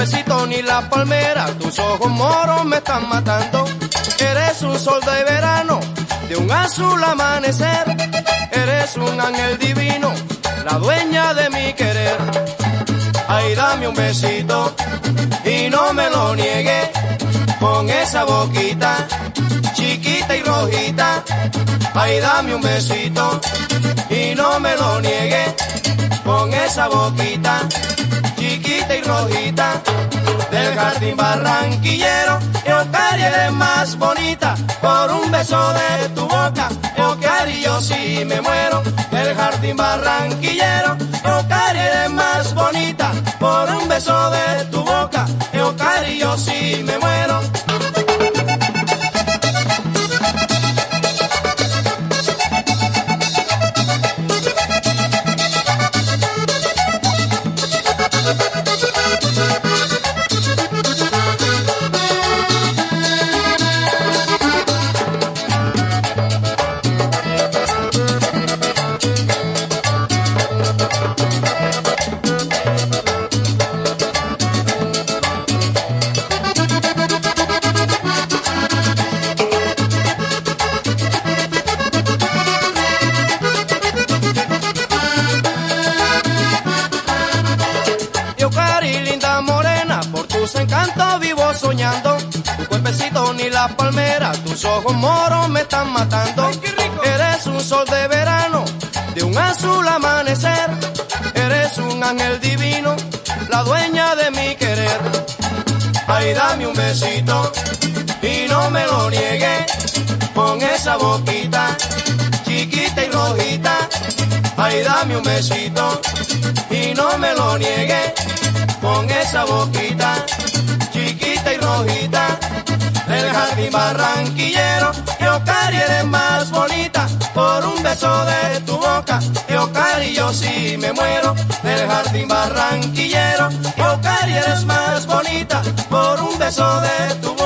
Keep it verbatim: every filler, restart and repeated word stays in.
cuerpecito ni la palmera, tus ojos moros me están matando. Eres un sol de verano, de un azul amanecer. Eres un ángel divino, la dueña de mi querer. Ay, dame un besito y no me lo niegue, con esa boquita chiquita y rojita. Ay, dame un besito y no me lo niegue, con esa boquita chiquita y rojita. Del jardín barranquillero, Eucari eres más bonita, por un beso de tu boca, Eucari yo sí me muero. Del jardín barranquillero, Eucari eres más bonita, por un beso de tu boca, Eucari yo sí me muero. Eucari, linda morena, por tus encantos vivo soñando. Tu cuerpecito ni la palmera, tus ojos moros me están matando. Ay, qué rico. Eres un sol de verano, de un azul amanecer. Eres un ángel divino, la dueña de mi querer. Ay, dame un besito y no me lo niegue, con esa boquita chiquita y rojita. Ay, dame un besito y no me lo niegue, con esa boquita chiquita y rojita. Del jardín barranquillero, Eucari eres más bonita, por un beso de tu boca, Eucari yo sí me muero. Del jardín barranquillero, Eucari eres más bonita, por un beso de tu boca.